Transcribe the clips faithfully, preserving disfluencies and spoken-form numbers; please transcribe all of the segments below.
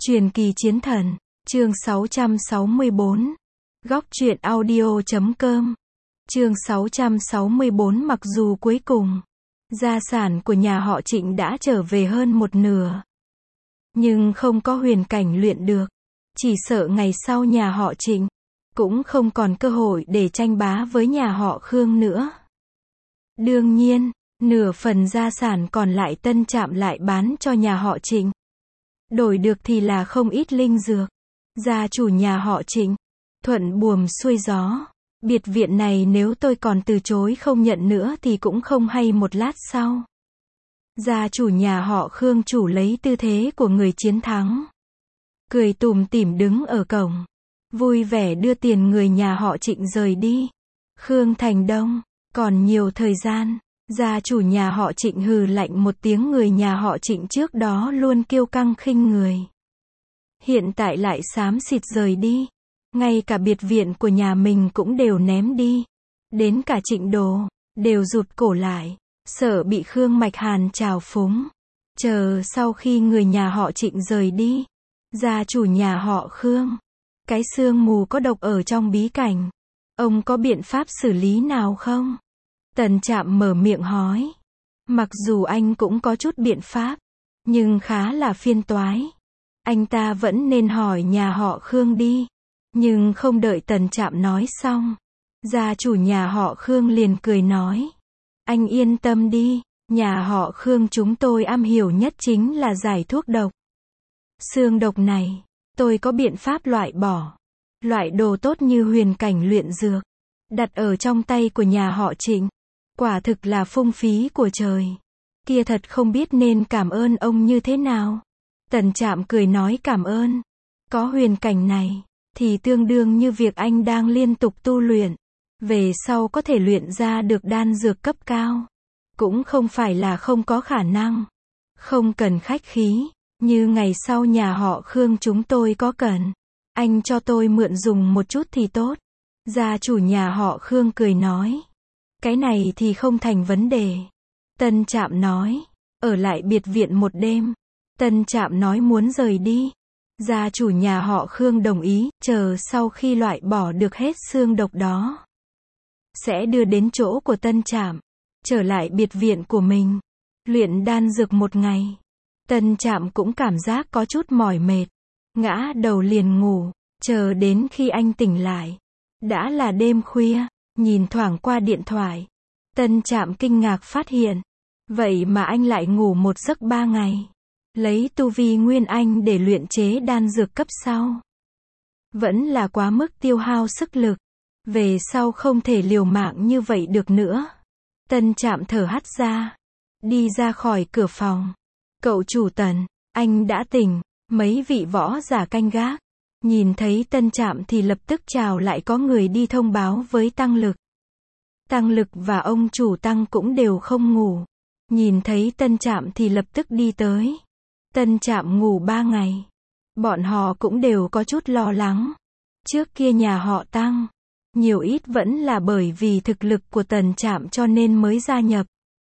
Truyền kỳ chiến thần, chương sáu trăm sáu mươi bốn. Góc truyện audio chấm com. Chương sáu trăm sáu mươi bốn. Mặc dù cuối cùng, gia sản của nhà họ Trịnh đã trở về hơn một nửa, nhưng không có huyền cảnh luyện được. Chỉ sợ ngày sau nhà họ Trịnh cũng không còn cơ hội để tranh bá với nhà họ Khương nữa. Đương nhiên, nửa phần gia sản còn lại Tân Trạm lại bán cho nhà họ Trịnh. Đổi được thì là không ít linh dược. Gia chủ nhà họ Trịnh, thuận buồm xuôi gió. Biệt viện này nếu tôi còn từ chối không nhận nữa thì cũng không hay một lát sau. Gia chủ nhà họ Khương chủ lấy tư thế của người chiến thắng, cười tủm tỉm đứng ở cổng, vui vẻ đưa tiền người nhà họ Trịnh rời đi. Khương Thành Đông, còn nhiều thời gian. Gia chủ nhà họ Trịnh hừ lạnh một tiếng, người nhà họ Trịnh trước đó luôn kiêu căng khinh người, hiện tại lại xám xịt rời đi. Ngay cả biệt viện của nhà mình cũng đều ném đi. Đến cả Trịnh Đồ đều rụt cổ lại, sợ bị Khương Mạch Hàn trào phúng. Chờ sau khi người nhà họ Trịnh rời đi, gia chủ nhà họ Khương, cái sương mù có độc ở trong bí cảnh, ông có biện pháp xử lý nào không? Tần Trạm mở miệng hỏi. Mặc dù anh cũng có chút biện pháp, nhưng khá là phiền toái. Anh ta vẫn nên hỏi nhà họ Khương đi. Nhưng không đợi Tần Trạm nói xong, gia chủ nhà họ Khương liền cười nói. Anh yên tâm đi, nhà họ Khương chúng tôi am hiểu nhất chính là giải thuốc độc. Xương độc này, tôi có biện pháp loại bỏ. Loại đồ tốt như huyền cảnh luyện dược, đặt ở trong tay của nhà họ Trịnh, quả thực là phung phí của trời. Kia thật không biết nên cảm ơn ông như thế nào. Tần Trạm cười nói cảm ơn. Có huyền cảnh này, thì tương đương như việc anh đang liên tục tu luyện. Về sau có thể luyện ra được đan dược cấp cao. Cũng không phải là không có khả năng. Không cần khách khí. Như ngày sau nhà họ Khương chúng tôi có cần, anh cho tôi mượn dùng một chút thì tốt. Gia chủ nhà họ Khương cười nói. Cái này thì không thành vấn đề. Tân Trạm nói. Ở lại biệt viện một đêm. Tân Trạm nói muốn rời đi. Gia chủ nhà họ Khương đồng ý, chờ sau khi loại bỏ được hết xương độc đó, sẽ đưa đến chỗ của Tân Trạm, trở lại biệt viện của mình, luyện đan dược một ngày. Tân Trạm cũng cảm giác có chút mỏi mệt, ngã đầu liền ngủ, chờ đến khi anh tỉnh lại, đã là đêm khuya. Nhìn thoảng qua điện thoại, Tân Trạm kinh ngạc phát hiện, vậy mà anh lại ngủ một giấc ba ngày. Lấy tu vi Nguyên Anh để luyện chế đan dược cấp sau, vẫn là quá mức tiêu hao sức lực. Về sau không thể liều mạng như vậy được nữa. Tân Trạm thở hắt ra, đi ra khỏi cửa phòng. Cậu chủ Tần, anh đã tỉnh. Mấy vị võ giả canh gác nhìn thấy Tân Trạm thì lập tức chào lại, có người đi thông báo với Tăng Lực. Tăng Lực và ông chủ Tăng cũng đều không ngủ. Nhìn thấy Tân Trạm thì lập tức đi tới. Tân Trạm ngủ ba ngày. Bọn họ cũng đều có chút lo lắng. Trước kia nhà họ Tăng, nhiều ít vẫn là bởi vì thực lực của Tân Trạm cho nên mới gia nhập.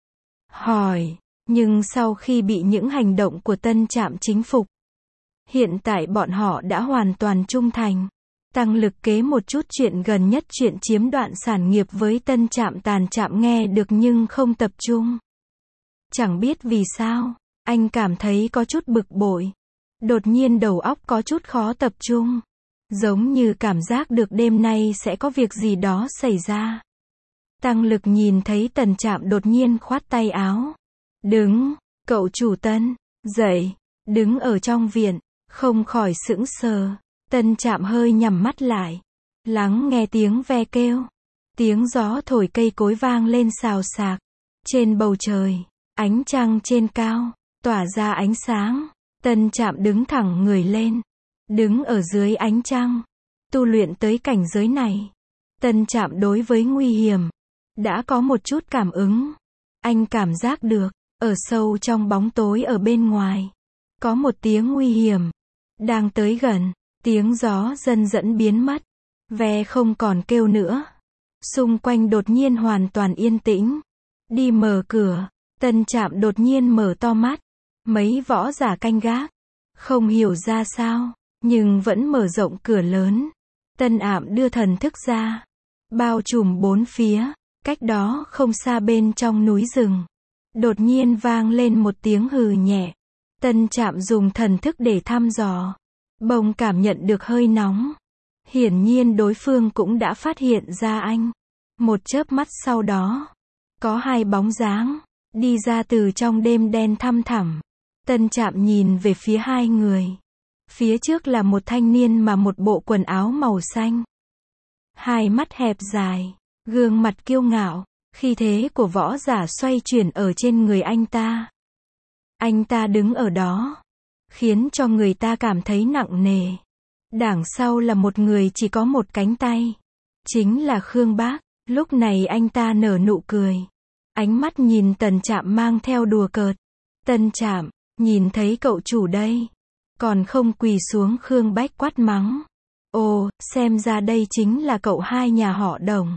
Hỏi, nhưng sau khi bị những hành động của Tân Trạm chính phục, hiện tại bọn họ đã hoàn toàn trung thành. Tăng Lực kế một chút chuyện gần nhất, chuyện chiếm đoạt sản nghiệp với Tân Trạm. Tàn Trạm nghe được nhưng không tập trung. Chẳng biết vì sao, anh cảm thấy có chút bực bội. Đột nhiên đầu óc có chút khó tập trung. Giống như cảm giác được đêm nay sẽ có việc gì đó xảy ra. Tăng Lực nhìn thấy Tần Trạm đột nhiên khoát tay áo. Đứng, cậu chủ Tân, dậy, đứng ở trong viện, không khỏi sững sờ. Tân Trạm hơi nhắm mắt lại, lắng nghe tiếng ve kêu. Tiếng gió thổi cây cối vang lên xào xạc. Trên bầu trời, ánh trăng trên cao tỏa ra ánh sáng. Tân Trạm đứng thẳng người lên, đứng ở dưới ánh trăng, tu luyện tới cảnh giới này. Tân Trạm đối với nguy hiểm đã có một chút cảm ứng. Anh cảm giác được, ở sâu trong bóng tối ở bên ngoài, có một tiếng nguy hiểm đang tới gần. Tiếng gió dần dần biến mất, ve không còn kêu nữa. Xung quanh đột nhiên hoàn toàn yên tĩnh. Đi mở cửa, Tân Trạm đột nhiên mở to mắt. Mấy võ giả canh gác Không hiểu ra sao, nhưng vẫn mở rộng cửa lớn. Tân Ảm đưa thần thức ra, bao trùm bốn phía, cách đó không xa bên trong núi rừng. Đột nhiên vang lên một tiếng hừ nhẹ. Tân Trạm dùng thần thức để thăm dò. Bỗng cảm nhận được hơi nóng. Hiển nhiên đối phương cũng đã phát hiện ra anh. Một chớp mắt sau đó, có hai bóng dáng đi ra từ trong đêm đen thăm thẳm. Tân Trạm nhìn về phía hai người. Phía trước là một thanh niên mặc một bộ quần áo màu xanh. Hai mắt hẹp dài, gương mặt kiêu ngạo, khí thế của võ giả xoay chuyển ở trên người anh ta. Anh ta đứng ở đó, khiến cho người ta cảm thấy nặng nề. Đằng sau là một người chỉ có một cánh tay. Chính là Khương Bác. Lúc này anh ta nở nụ cười. Ánh mắt nhìn Tần Trạm mang theo đùa cợt. Tần Trạm, nhìn thấy cậu chủ đây. Còn không quỳ xuống, Khương Bách quát mắng. Ồ, xem ra đây chính là cậu hai nhà họ Đồng.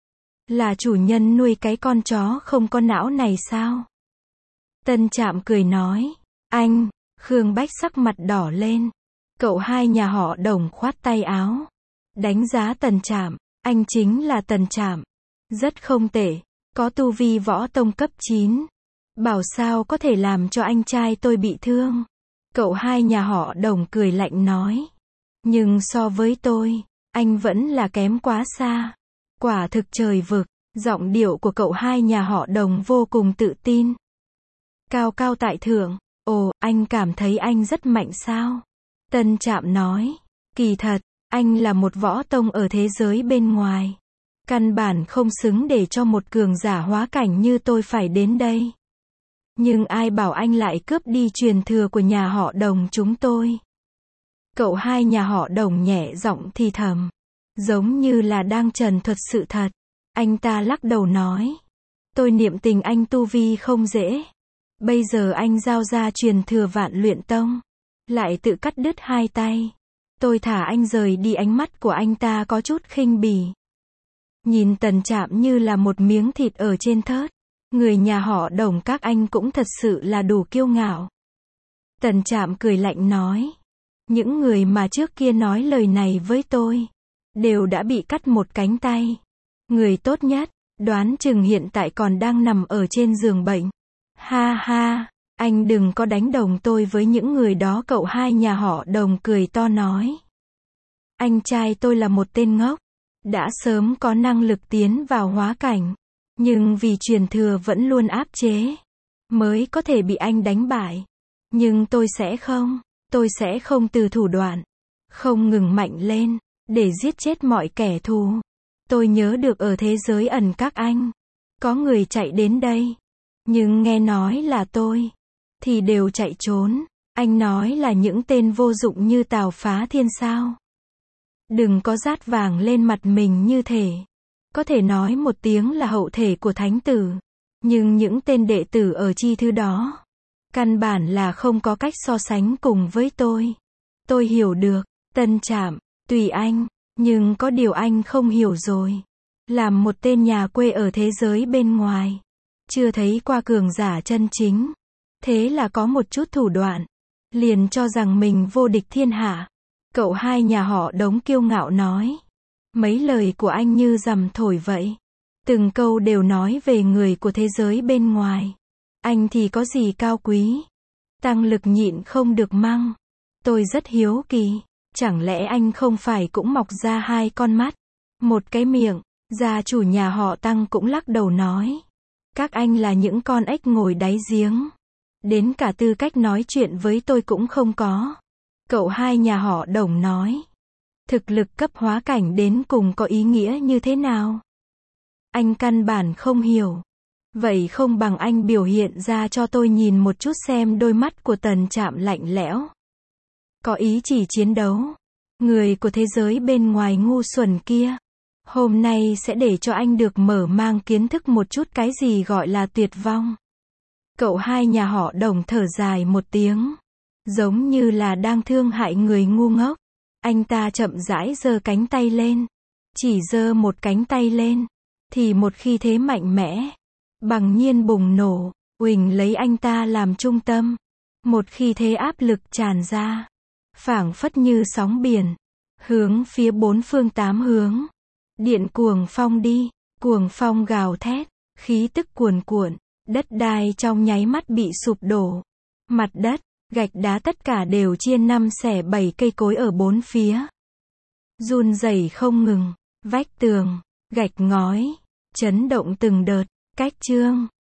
Là chủ nhân nuôi cái con chó không có não này sao? Tần Trạm cười nói. Anh, Khương Bách sắc mặt đỏ lên. Cậu hai nhà họ Đồng khoát tay áo. Đánh giá Tần Trạm. Anh chính là Tần Trạm. Rất không tệ. Có tu vi võ tông cấp chín. Bảo sao có thể làm cho anh trai tôi bị thương. Cậu hai nhà họ Đồng cười lạnh nói. Nhưng so với tôi, anh vẫn là kém quá xa. Quả thực trời vực. Giọng điệu của cậu hai nhà họ Đồng vô cùng tự tin. Cao cao tại thượng. Ồ, anh cảm thấy anh rất mạnh sao? Tần Trạm nói. Kỳ thật, anh là một võ tông ở thế giới bên ngoài. Căn bản không xứng để cho một cường giả hóa cảnh như tôi phải đến đây. Nhưng ai bảo anh lại cướp đi truyền thừa của nhà họ Đồng chúng tôi? Cậu hai nhà họ Đồng nhẹ giọng thì thầm. Giống như là đang trần thuật sự thật. Anh ta lắc đầu nói. Tôi niệm tình anh tu vi không dễ. Bây giờ anh giao ra truyền thừa Vạn Luyện Tông. Lại tự cắt đứt hai tay. Tôi thả anh rời đi. Ánh mắt của anh ta có chút khinh bỉ. Nhìn Tần Trạm như là một miếng thịt ở trên thớt. Người nhà họ Đồng các anh cũng thật sự là đủ kiêu ngạo. Tần Trạm cười lạnh nói. Những người mà trước kia nói lời này với tôi, đều đã bị cắt một cánh tay. Người tốt nhất, đoán chừng hiện tại còn đang nằm ở trên giường bệnh. Ha ha, anh đừng có đánh đồng tôi với những người đó. Cậu hai nhà họ Đồng cười to nói. Anh trai tôi là một tên ngốc. Đã sớm có năng lực tiến vào hóa cảnh. Nhưng vì truyền thừa vẫn luôn áp chế. Mới có thể bị anh đánh bại. Nhưng tôi sẽ không. Tôi sẽ không từ thủ đoạn. Không ngừng mạnh lên. Để giết chết mọi kẻ thù. Tôi nhớ được ở thế giới ẩn các anh. Có người chạy đến đây. Nhưng nghe nói là tôi. Thì đều chạy trốn. Anh nói là những tên vô dụng như Tào Phá Thiên sao. Đừng có dát vàng lên mặt mình như thể. Có thể nói một tiếng là hậu thể của thánh tử. Nhưng những tên đệ tử ở chi thư đó. Căn bản là không có cách so sánh cùng với tôi. Tôi hiểu được. Tần Trạm, tùy anh. Nhưng có điều anh không hiểu rồi. Làm một tên nhà quê ở thế giới bên ngoài. Chưa thấy qua cường giả chân chính. Thế là có một chút thủ đoạn. Liền cho rằng mình vô địch thiên hạ. Cậu hai nhà họ Đống kiêu ngạo nói. Mấy lời của anh như rằm thổi vậy. Từng câu đều nói về người của thế giới bên ngoài. Anh thì có gì cao quý. Tăng lực nhịn không được măng. Tôi rất hiếu kỳ. Chẳng lẽ anh không phải cũng mọc ra hai con mắt, một cái miệng? Gia chủ nhà họ Tăng cũng lắc đầu nói. Các anh là những con ếch ngồi đáy giếng. Đến cả tư cách nói chuyện với tôi cũng không có. Cậu hai nhà họ Đồng nói. Thực lực cấp hóa cảnh đến cùng có ý nghĩa như thế nào? Anh căn bản không hiểu. Vậy không bằng anh biểu hiện ra cho tôi nhìn một chút xem. Đôi mắt của Tần Trạm lạnh lẽo. Có ý chỉ chiến đấu. Người của thế giới bên ngoài ngu xuẩn kia. Hôm nay sẽ để cho anh được mở mang kiến thức một chút cái gì gọi là tuyệt vong. Cậu hai nhà họ Đồng thở dài một tiếng. Giống như là đang thương hại người ngu ngốc. Anh ta chậm rãi giơ cánh tay lên. Chỉ giơ một cánh tay lên. Thì một khí thế mạnh mẽ. Bằng nhiên bùng nổ. Uỳnh lấy anh ta làm trung tâm. Một khi thế áp lực tràn ra, phảng phất như sóng biển, hướng phía bốn phương tám hướng. Điện cuồng phong đi, cuồng phong gào thét, khí tức cuồn cuộn, đất đai trong nháy mắt bị sụp đổ. Mặt đất, gạch đá tất cả đều chia năm xẻ bảy, cây cối ở bốn phía run rẩy không ngừng, vách tường, gạch ngói chấn động từng đợt. Cách chương